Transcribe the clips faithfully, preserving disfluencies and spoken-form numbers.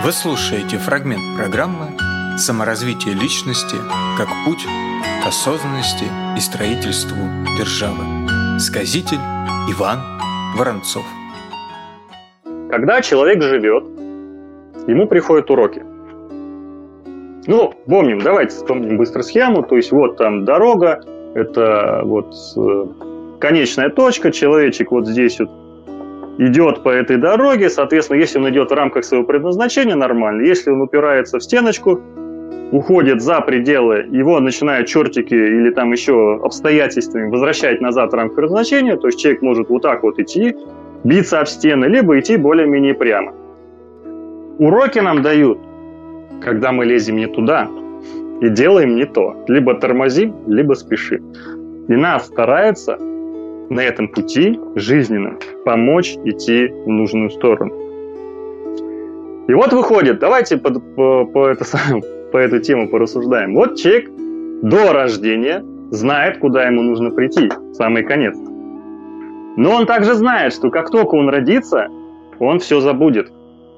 Вы слушаете фрагмент программы «Саморазвитие личности как путь к осознанности и строительству державы». Сказитель Иван Воронцов. Когда человек живет, ему приходят уроки. Ну, помним, давайте вспомним быстро схему. То есть вот там дорога, это вот конечная точка, человечек вот здесь вот идет по этой дороге, соответственно, если он идет в рамках своего предназначения, нормально. Если он упирается в стеночку, уходит за пределы, его начинают чертики или там еще обстоятельствами возвращать назад в рамках предназначения, то есть человек может вот так вот идти, биться об стены, либо идти более-менее прямо. Уроки нам дают, когда мы лезем не туда и делаем не то. Либо тормозим, либо спешим. И нас старается на этом пути жизненном помочь идти в нужную сторону. И вот выходит, давайте по, по, по, это, по эту тему порассуждаем. Вот человек до рождения знает, куда ему нужно прийти, в самый конец. Но он также знает, что как только он родится, он все забудет.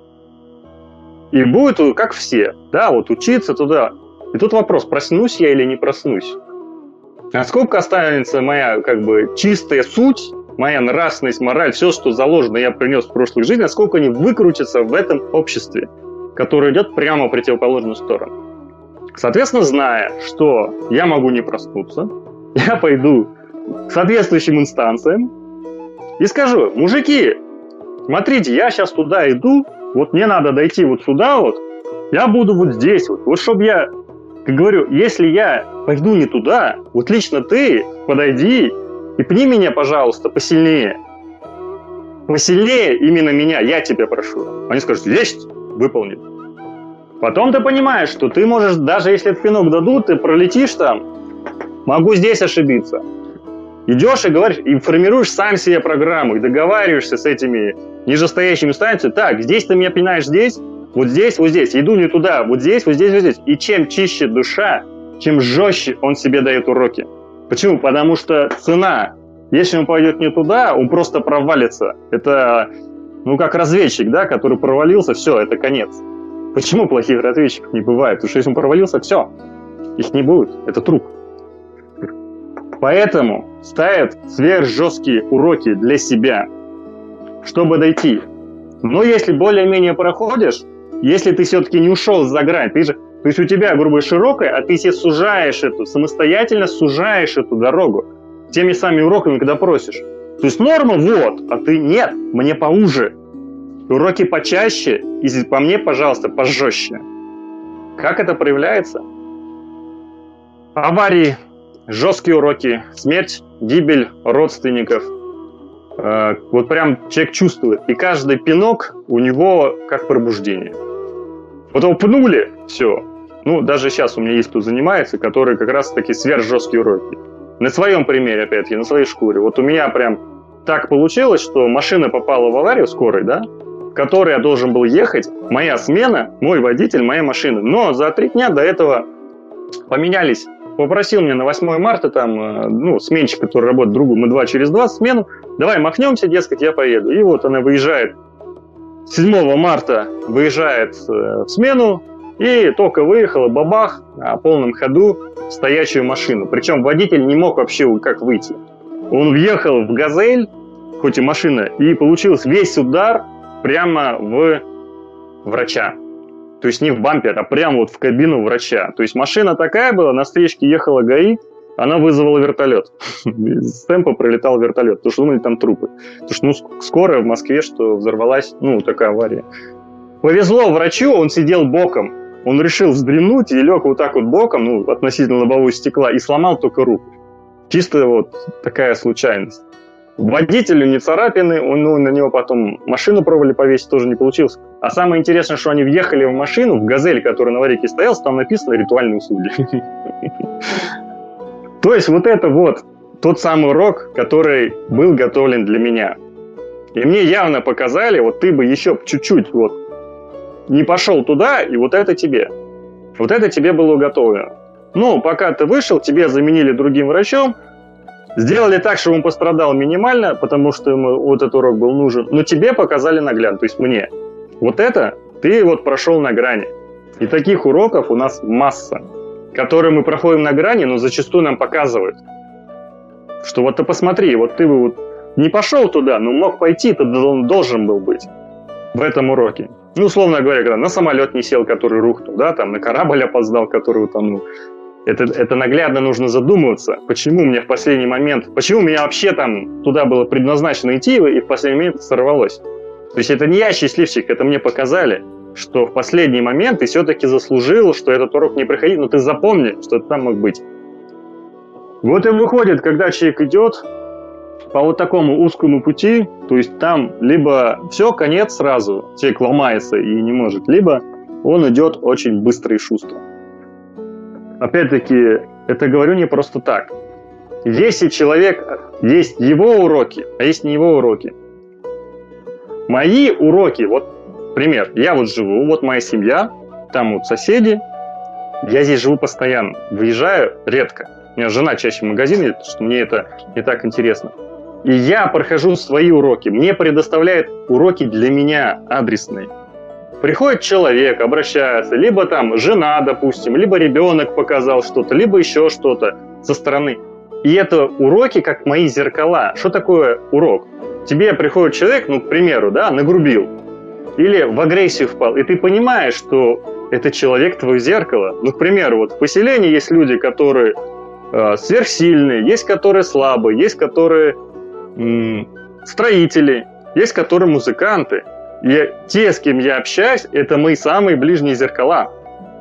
И будет, как все, да, вот учиться туда. И тут вопрос, проснусь я или не проснусь? Насколько останется моя как бы чистая суть, моя нравственность, мораль, все, что заложено, я принес в прошлой жизни, насколько они выкрутятся в этом обществе, которое идет прямо в противоположную сторону. Соответственно, зная, что я могу не проснуться, я пойду к соответствующим инстанциям и скажу: мужики, смотрите, я сейчас туда иду, вот мне надо дойти вот сюда вот, я буду вот здесь вот, вот чтобы я, как говорю, если я пойду не туда, вот лично ты подойди и пни меня, пожалуйста, посильнее. Посильнее именно меня, я тебя прошу. Они скажут: есть, выполнит. Потом ты понимаешь, что ты можешь, даже если этот пинок дадут, ты пролетишь там, могу здесь ошибиться. Идешь и говоришь, и формируешь сам себе программу, и договариваешься с этими нижестоящими инстанциями. Так, здесь ты меня пинаешь здесь, вот здесь, вот здесь, иду не туда, вот здесь, вот здесь, вот здесь. И чем чище душа, чем жестче он себе дает уроки. Почему? Потому что цена, если он пойдет не туда, он просто провалится. Это, ну, как разведчик, да, который провалился, все, это конец. Почему плохих разведчиков не бывает? Потому что если он провалился, все, их не будет, это труп. Поэтому ставят сверхжесткие уроки для себя, чтобы дойти. Но если более-менее проходишь, если ты все-таки не ушел за грань, ты же, то есть у тебя, грубо говоря, широкая, а ты себе сужаешь эту, самостоятельно сужаешь эту дорогу теми самыми уроками, когда просишь. То есть норма вот, а ты нет, мне поуже. Уроки почаще, и по мне, пожалуйста, пожестче. Как это проявляется? Аварии, жесткие уроки, смерть, гибель родственников. Вот прям человек чувствует, и каждый пинок у него как пробуждение. Вот его пнули, все. Ну, даже сейчас у меня есть кто занимается, которые как раз таки сверхжесткие уроки. На своем примере, опять-таки, на своей шкуре. Вот у меня прям так получилось, что машина попала в аварию скорой, да, в которой я должен был ехать, моя смена, мой водитель, моя машина. Но за три дня до этого поменялись. Попросил меня на восьмое марта, там, ну, сменщик, который работает другу, мы два через два смену, давай махнемся, дескать, я поеду. И вот она выезжает, седьмого марта выезжает в смену, и только выехала, бабах, на полном ходу в стоячую машину. Причем водитель не мог вообще как выйти. Он въехал в «Газель», хоть и машина, и получился весь удар прямо в врача. То есть не в бампер, а прямо вот в кабину врача. То есть машина такая была, на встречке ехала ГАИ, она вызвала вертолет. С темпа пролетал вертолет, потому что думали, там трупы. Потому что, ну, скорая в Москве, что взорвалась, ну, такая авария. Повезло врачу, он сидел боком. Он решил вздремнуть и лег вот так вот боком, ну, относительно лобового стекла, и сломал только руку. Чисто вот такая случайность. Водителю не царапины, он, ну, на него потом машину пробовали повесить, тоже не получилось. А самое интересное, что они въехали в машину, в «Газель», который на аварийке стоял, там написано «ритуальные судьи». То есть вот это вот тот самый урок, который был готовлен для меня. И мне явно показали, вот ты бы еще чуть-чуть вот не пошел туда, и вот это тебе. Вот это тебе было уготовлено. Ну, пока ты вышел, тебе заменили другим врачом, сделали так, чтобы он пострадал минимально, потому что ему вот этот урок был нужен, но тебе показали наглядно, то есть мне. Вот это Ты вот прошел на грани. И таких уроков у нас масса, которые мы проходим на грани, но зачастую нам показывают, что вот ты посмотри, вот ты вот не пошел туда, но мог пойти, ты должен был быть в этом уроке. Ну, условно говоря, когда на самолет не сел, который рухнул, да, там на корабль опоздал, который утонул. Это, это наглядно нужно задумываться, почему мне в последний момент, почему меня вообще там туда было предназначено идти, и в последний момент сорвалось. То есть это не я счастливчик, это мне показали, что в последний момент ты все-таки заслужил, что этот урок не проходил, но ты запомни, что ты там мог быть. Вот и выходит, когда человек идет по вот такому узкому пути, то есть там либо все, конец сразу, человек ломается и не может, либо он идет очень быстро и шустро. Опять-таки, это говорю не просто так. Если человек, есть его уроки, а есть не его уроки. Мои уроки, вот пример, я вот живу, вот моя семья, там вот соседи, я здесь живу постоянно, выезжаю редко. У меня жена чаще в магазин едет, потому что мне это не так интересно. И я прохожу свои уроки, мне предоставляют уроки для меня адресные. Приходит человек, обращается, либо там жена, допустим, либо ребенок показал что-то, либо еще что-то со стороны. И это уроки как мои зеркала. Что такое урок? Тебе приходит человек, ну, к примеру, да, нагрубил, или в агрессию впал, и ты понимаешь, что это человек твое зеркало. Ну, к примеру, вот в поселении есть люди, которые э, сверхсильные, есть которые слабые, есть которые м- строители, есть которые музыканты. И те, с кем я общаюсь, это мои самые ближние зеркала.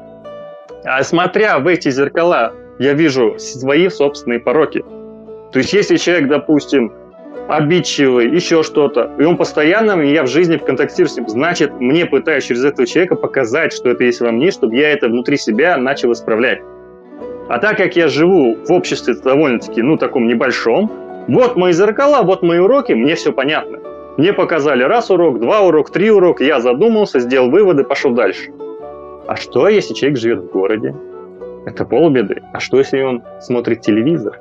А смотря в эти зеркала, я вижу свои собственные пороки. То есть, если человек, допустим, обидчивый, еще что-то, и он постоянно, я в жизни контактирую с ним, значит, мне пытаюсь через этого человека показать, что это есть во мне, чтобы я это внутри себя начал исправлять. А так как я живу в обществе довольно-таки, ну, таком небольшом, вот мои зеркала, вот мои уроки, мне все понятно. Мне показали раз урок, два урока, три урока, я задумался, сделал выводы, пошел дальше. А что, если человек живет в городе? Это полбеды. А что, если он смотрит телевизор?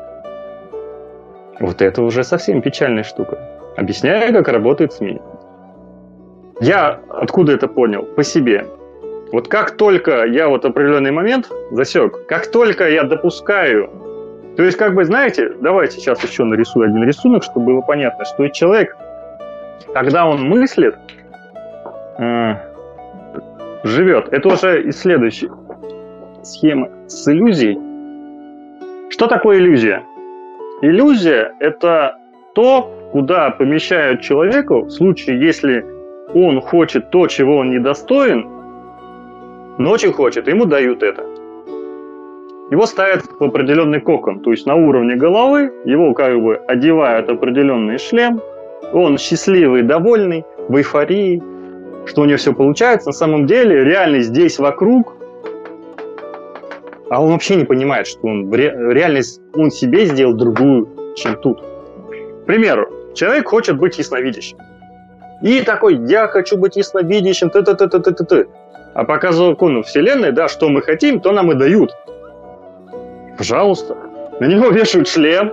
Вот это уже совсем печальная штука. Объясняю, как работает СМИ. Я откуда это понял? По себе. Вот как только я вот определенный момент засек, как только я допускаю, то есть, как бы, знаете, давайте сейчас еще нарисую один рисунок, чтобы было понятно, что человек, когда он мыслит, э, живет. Это уже и следующая схема с иллюзией. Что такое иллюзия? Иллюзия – это то, куда помещают человеку в случае, если он хочет то, чего он недостоин, но очень хочет, ему дают это. Его ставят в определенный кокон, то есть на уровне головы, его как бы одевают определенный шлем, он счастливый, довольный, в эйфории, что у него все получается. На самом деле реальность здесь вокруг, а он вообще не понимает, что он реальность он себе сделал другую, чем тут. К примеру, человек хочет быть ясновидящим. И такой, я хочу быть ясновидящим, т-т-т-т-т-т. А пока закону Вселенной, да, что мы хотим, то нам и дают. Пожалуйста. На него вешают шлем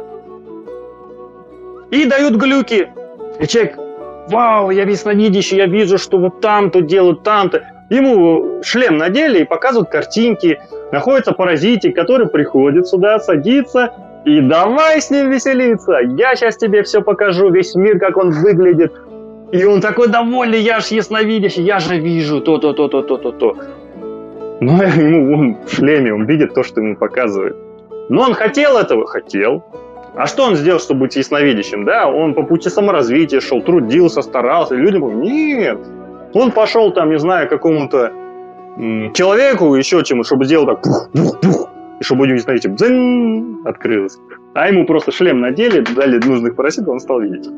и дают глюки. И человек, вау, я ясновидящий, я вижу, что вот там-то делают, там-то. Ему шлем надели и показывают картинки. Находится паразитик, который приходит сюда, садится и давай с ним веселиться. Я сейчас тебе все покажу, весь мир, как он выглядит. И он такой довольный, я же ясновидящий, я же вижу то-то-то-то-то-то. Но ему он в шлеме, он видит то, что ему показывает. Но он хотел этого? Хотел. А что он сделал, чтобы быть ясновидящим? Да, он по пути саморазвития шел, трудился, старался. И люди говорят, нет. Он пошел там, не знаю, какому-то м- человеку, еще чему, чтобы сделал так, пух, пух, пух, и чтобы у него, знаете, дзынь, открылось. А ему просто шлем надели, дали нужных паразитов, он стал видеть.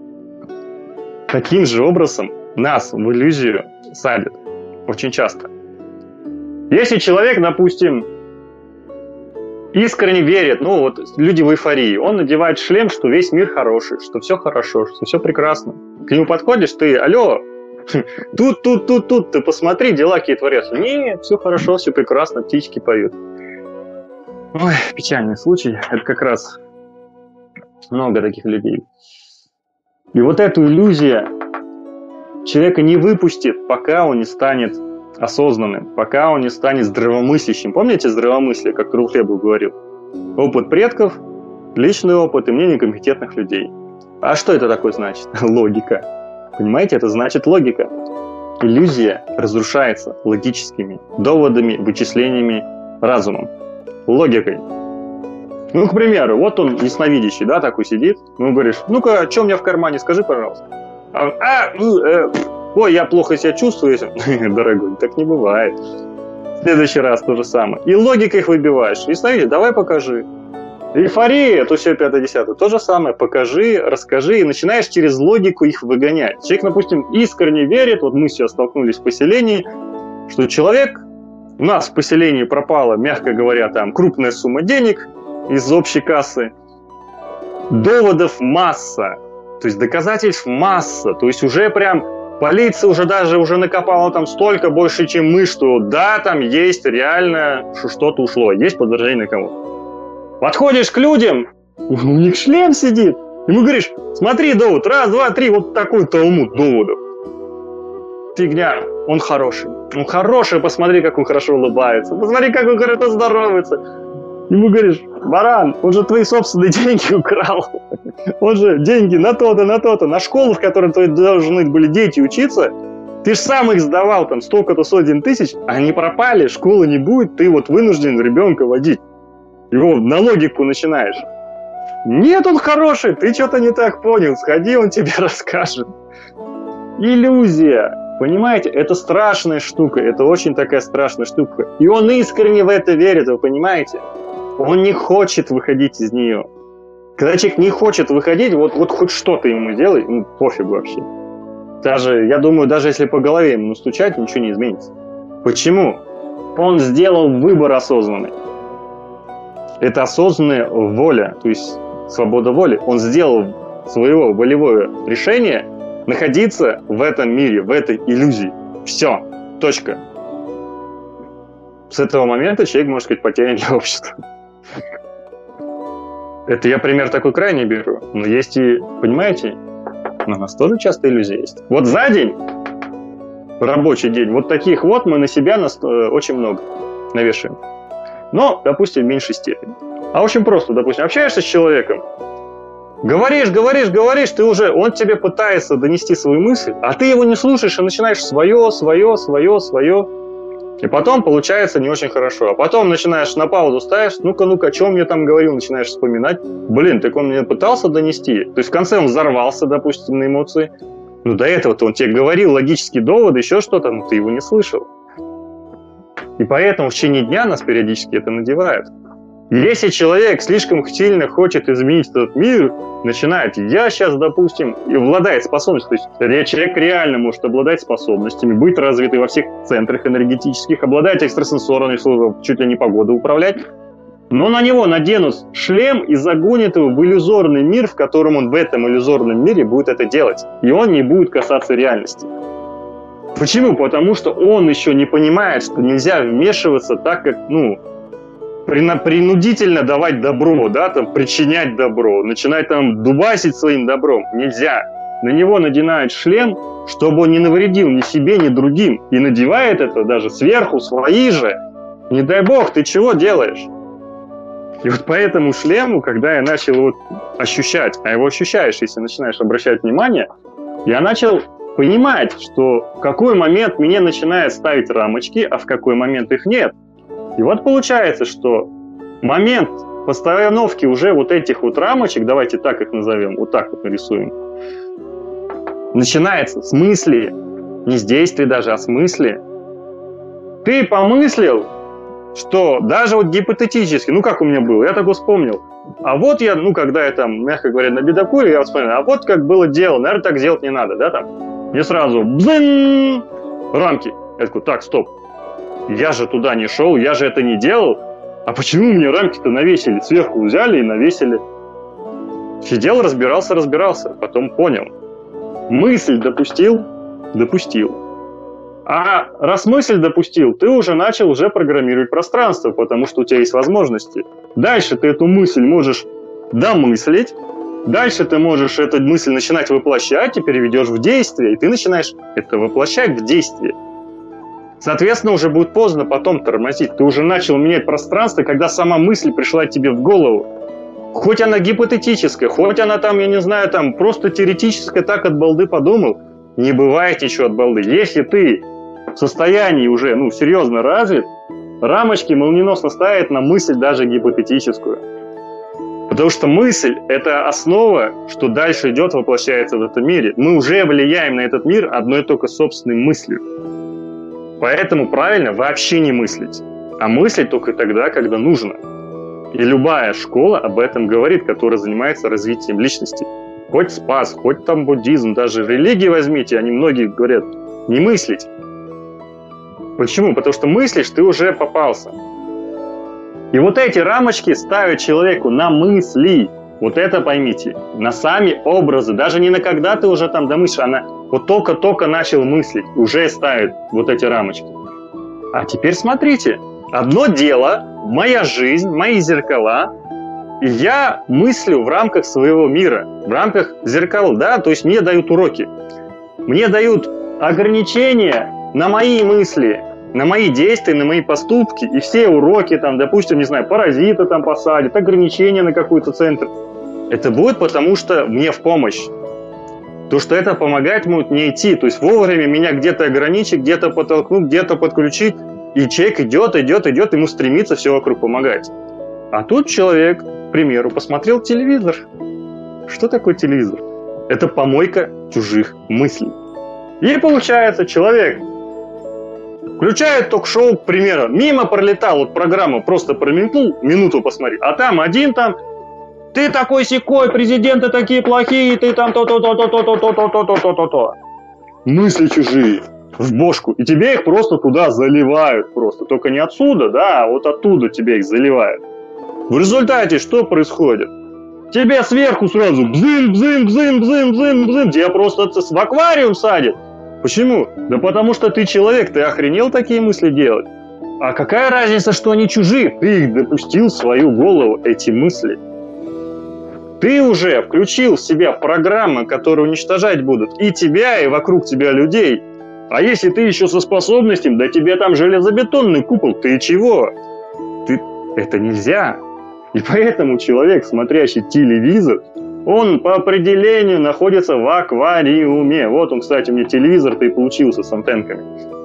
Таким же образом нас в иллюзию садят очень часто. Если человек, допустим, искренне верит, ну вот люди в эйфории, он надевает шлем, что весь мир хороший, что все хорошо, что все прекрасно. К нему подходишь, ты, алло, тут, тут, тут, тут, ты посмотри, дела какие творятся. Нет, все хорошо, все прекрасно, птички поют. Ой, печальный случай, это как раз много таких людей. И вот эту иллюзию человека не выпустит, пока он не станет осознанным, пока он не станет здравомыслящим. Помните здравомыслие, как Трухлебов говорил? Опыт предков, личный опыт и мнение компетентных людей. А что это такое значит? Логика. Понимаете, это значит логика. Иллюзия разрушается логическими доводами, вычислениями, разумом, логикой. Ну, к примеру, вот он ясновидящий, да, такой сидит, ну, говоришь, ну-ка, что у меня в кармане, скажи, пожалуйста. А, а э, ой, я плохо себя чувствую, дорогой, так не бывает. В следующий раз то же самое. И логикой их выбиваешь. Ясновидящий, давай покажи. Эйфория, то все пятое-десятое, то же самое, покажи, расскажи, и начинаешь через логику их выгонять. Человек, допустим, искренне верит, вот мы сейчас столкнулись в поселении, что человек, у нас в поселении пропала, мягко говоря, там крупная сумма денег из общей кассы, доводов масса, то есть доказательств масса, то есть уже прям полиция уже даже уже накопала там столько больше, чем мы, что да, там есть реально, что что-то ушло, есть подтверждение кому-то. Подходишь к людям, у них шлем сидит. Ему говоришь, смотри, довод, раз, два, три, вот такой талмуд доводов. Фигня, он хороший. Он хороший, посмотри, как он хорошо улыбается. Посмотри, как он хорошо здоровается. Ему говоришь, баран, он же твои собственные деньги украл. Он же деньги на то-то, на то-то. На школу, в которой твои должны были дети учиться, ты же сам их сдавал, там, столько-то сотен тысяч, они пропали, школы не будет, ты вот вынужден ребенка водить. Его на логику начинаешь. Нет, он хороший, ты что-то не так понял, сходи, он тебе расскажет. Иллюзия, понимаете, это страшная штука, это очень такая страшная штука. И он искренне в это верит, вы понимаете? Он не хочет выходить из нее. Когда человек не хочет выходить, вот, вот хоть что-то ему делай, ну пофиг вообще. Даже, я думаю, даже если по голове ему настучать, ничего не изменится. Почему? Он сделал выбор осознанный. Это осознанная воля, то есть свобода воли. Он сделал своего волевое решение находиться в этом мире, в этой иллюзии. Все. Точка. С этого момента человек, можно сказать, потерян для общества. Это я пример такой крайний беру. Но есть и, понимаете, у нас тоже часто иллюзии есть. Вот за день, рабочий день, вот таких вот мы на себя нас, э, очень много навешиваем. Но, допустим, в меньшей степени. А очень просто, допустим, общаешься с человеком, говоришь, говоришь, говоришь, ты уже, он тебе пытается донести свою мысль, а ты его не слушаешь и начинаешь свое, свое, свое, свое. И потом получается не очень хорошо. А потом начинаешь на паузу ставишь, ну-ка, ну-ка, о чем мне там говорил, начинаешь вспоминать. Блин, так он мне пытался донести. То есть в конце он взорвался, допустим, на эмоции. Ну до этого-то он тебе говорил логические доводы, еще что-то, но ты его не слышал. И поэтому в течение дня нас периодически это надевают. Если человек слишком сильно хочет изменить этот мир, начинает, я сейчас, допустим, и обладает способностью, то есть человек реально может обладать способностями, быть развитый во всех центрах энергетических, обладать экстрасенсорной службой, чуть ли не погоду управлять, но на него наденут шлем и загонят его в иллюзорный мир, в котором он в этом иллюзорном мире будет это делать, и он не будет касаться реальности. Почему? Потому что он еще не понимает, что нельзя вмешиваться так, как, ну, принудительно давать добро, да, там, причинять добро, начинать там дубасить своим добром. Нельзя. На него надевают шлем, чтобы он не навредил ни себе, ни другим. И надевает это даже сверху свои же. Не дай бог, ты чего делаешь? И вот по этому шлему, когда я начал его ощущать, а его ощущаешь, если начинаешь обращать внимание, я начал понимать, что в какой момент меня начинает ставить рамочки, а в какой момент их нет. И вот получается, что момент постановки уже вот этих вот рамочек, давайте так их назовем, вот так вот нарисуем, начинается с мысли, не с действий даже, а с мысли. Ты помыслил, что даже вот гипотетически, ну как у меня было, я так вспомнил, а вот я, ну когда я там, мягко говоря, на бедокуре, я вспомнил, а вот как было дело, наверное, так делать не надо, да, там, мне сразу бзынь, рамки. Я такой, так, стоп. Я же туда не шел, я же это не делал. А почему мне рамки-то навесили? Сверху взяли и навесили. Сидел, разбирался, разбирался. Потом понял. Мысль допустил? Допустил. А раз мысль допустил, ты уже начал уже программировать пространство, потому что у тебя есть возможности. Дальше ты эту мысль можешь домыслить, Дальше ты можешь эту мысль начинать воплощать и переведешь в действие, и ты начинаешь это воплощать в действие. Соответственно, уже будет поздно потом тормозить. Ты уже начал менять пространство, когда сама мысль пришла тебе в голову. Хоть она гипотетическая, хоть она там, я не знаю, там просто теоретическая, так от балды подумал, не бывает ничего от балды. Если ты в состоянии уже, ну, серьезно развит, рамочки молниеносно ставят на мысль даже гипотетическую. Потому что мысль – это основа, что дальше идет, воплощается в этом мире. Мы уже влияем на этот мир одной только собственной мыслью. Поэтому правильно вообще не мыслить, а мыслить только тогда, когда нужно. И любая школа об этом говорит, которая занимается развитием личности. Хоть спас, хоть там буддизм, даже религии возьмите, они многие говорят, не мыслить. Почему? Потому что мыслишь, ты уже попался. И вот эти рамочки ставят человеку на мысли. Вот это поймите. На сами образы. Даже не на когда ты уже там домыслишь, а на вот только-только начал мыслить. Уже ставят вот эти рамочки. А теперь смотрите. Одно дело, моя жизнь, мои зеркала, и я мыслю в рамках своего мира, в рамках зеркал, да, то есть мне дают уроки. Мне дают ограничения на мои мысли, на мои действия, на мои поступки, и все уроки, там, допустим, не знаю, паразита там посадят, ограничения на какой-то центр. Это будет потому, что мне в помощь. То, что это помогать будет мне идти, то есть вовремя меня где-то ограничить, где-то подтолкнуть, где-то подключить, и человек идет, идет, идет, ему стремится все вокруг помогать. А тут человек, к примеру, посмотрел телевизор. Что такое телевизор? Это помойка чужих мыслей. И получается, человек включает ток-шоу, к примеру, мимо пролетал, вот программа просто промелькнул, минуту посмотри, а там один там, ты такой сякой, президенты такие плохие, ты там то-то-то-то-то-то-то-то-то-то-то. Мысли чужие в бошку, и тебе их просто туда заливают просто, только не отсюда, да, а вот оттуда тебе их заливают. В результате что происходит? Тебе сверху сразу бзым, бзым, бзым, бзым, бзым, бзым, тебя просто в аквариум садят. Почему? Да потому что ты человек, ты охренел такие мысли делать? А какая разница, что они чужие? Ты их допустил в свою голову, эти мысли. Ты уже включил в себя программы, которые уничтожать будут и тебя, и вокруг тебя людей. А если ты еще со способностями, да тебе там железобетонный купол, ты чего? Ты... Это нельзя. И поэтому человек, смотрящий телевизор, он по определению находится в аквариуме. Вот он, кстати, у меня телевизор-то и получился с антенками.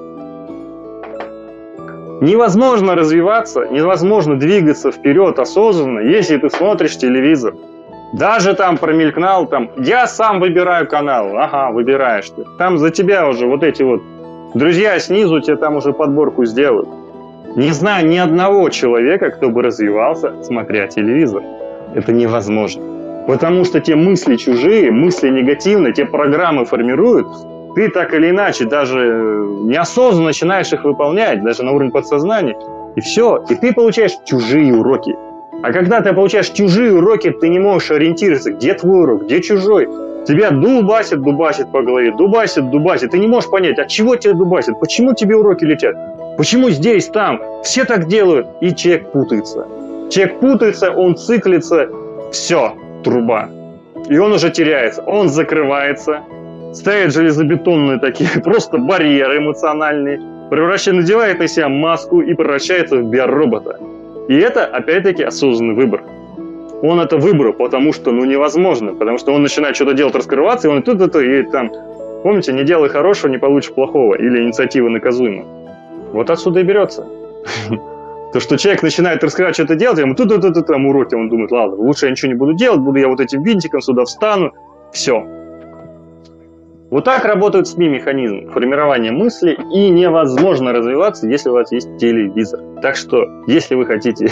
Невозможно развиваться, невозможно двигаться вперед осознанно, если ты смотришь телевизор. Даже там промелькнул, там, я сам выбираю канал. Ага, выбираешь ты. Там за тебя уже вот эти вот друзья снизу тебе там уже подборку сделают. Не знаю ни одного человека, кто бы развивался, смотря телевизор. Это невозможно. Потому что те мысли чужие, мысли негативные, те программы формируют, ты так или иначе даже неосознанно начинаешь их выполнять, даже на уровне подсознания. И все, и ты получаешь чужие уроки. А когда ты получаешь чужие уроки, ты не можешь ориентироваться, где твой урок, где чужой. Тебя дубасит, дубасит по голове, дубасит, дубасит. Ты не можешь понять, от чего тебя дубасит, почему тебе уроки летят, почему здесь, там. Все так делают, и человек путается. Человек путается, он циклится, все, труба. И он уже теряется, он закрывается, ставит железобетонные такие просто барьеры эмоциональные, превращает, надевает на себя маску и превращается в биоробота. И это, опять-таки, осознанный выбор. Он это выбрал, потому что, ну, невозможно. Потому что он начинает что-то делать, раскрываться, и он тут-то, и там, помните, не делай хорошего, не получишь плохого, или инициатива наказуема. Вот отсюда и берется. То, что человек начинает раскрывать, что-то делать, ему тут-то там уроки, он думает, ладно, лучше я ничего не буду делать, буду я вот этим винтиком сюда встану, все. Вот так работают СМИ-механизмы формирования мысли, и невозможно развиваться, если у вас есть телевизор. Так что, если вы хотите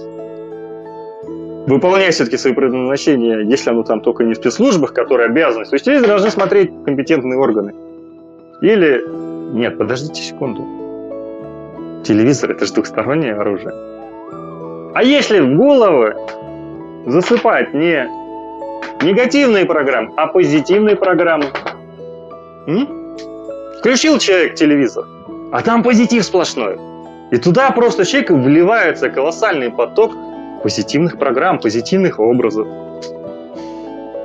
выполнять все-таки свои предназначения, если оно там только не в спецслужбах, которые обязаны, то есть телевизор должны смотреть компетентные органы. Или... Нет, подождите секунду. Телевизор – это же двухстороннее оружие. А если в головы засыпать не негативные программы, а позитивные программы? М? Включил человек телевизор, а там позитив сплошной. И туда просто человеку вливается колоссальный поток позитивных программ, позитивных образов.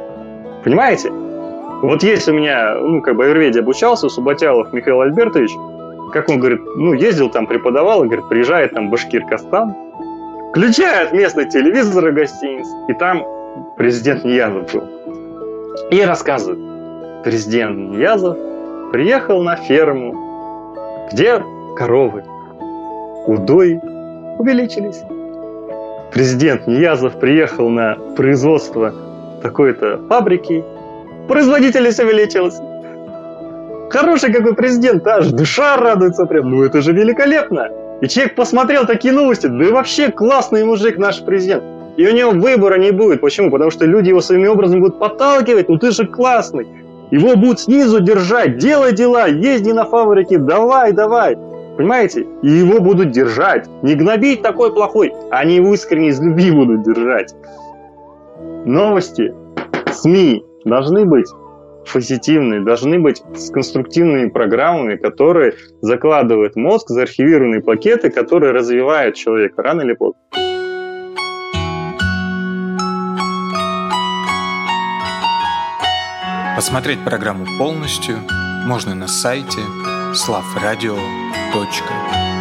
Понимаете? Вот если у меня, ну, как бы в аюрведе обучался, Субботялов Михаил Альбертович, как он говорит, ну, ездил там, преподавал, и, говорит, приезжает там Башкиркостан, включает местный телевизор в гостинице, и там президент Ниязов был. И рассказывает, президент Ниязов приехал на ферму, где коровы, удои увеличились. Президент Ниязов приехал на производство такой-то фабрики, производительность увеличилась. Хороший какой президент, аж душа радуется прям, ну это же великолепно. И человек посмотрел такие новости, да и вообще классный мужик наш президент. И у него выбора не будет. Почему? Потому что люди его своим образом будут подталкивать, ну ты же классный. Его будут снизу держать, делай дела, езди на фабрике, давай, давай. Понимаете? И его будут держать. Не гнобить такой плохой, они его искренне из любви будут держать. Новости, СМИ должны быть позитивные, должны быть с конструктивными программами, которые закладывают в мозг заархивированные пакеты, которые развивают человека рано или поздно. Посмотреть программу полностью можно на сайте славрадио точка ру.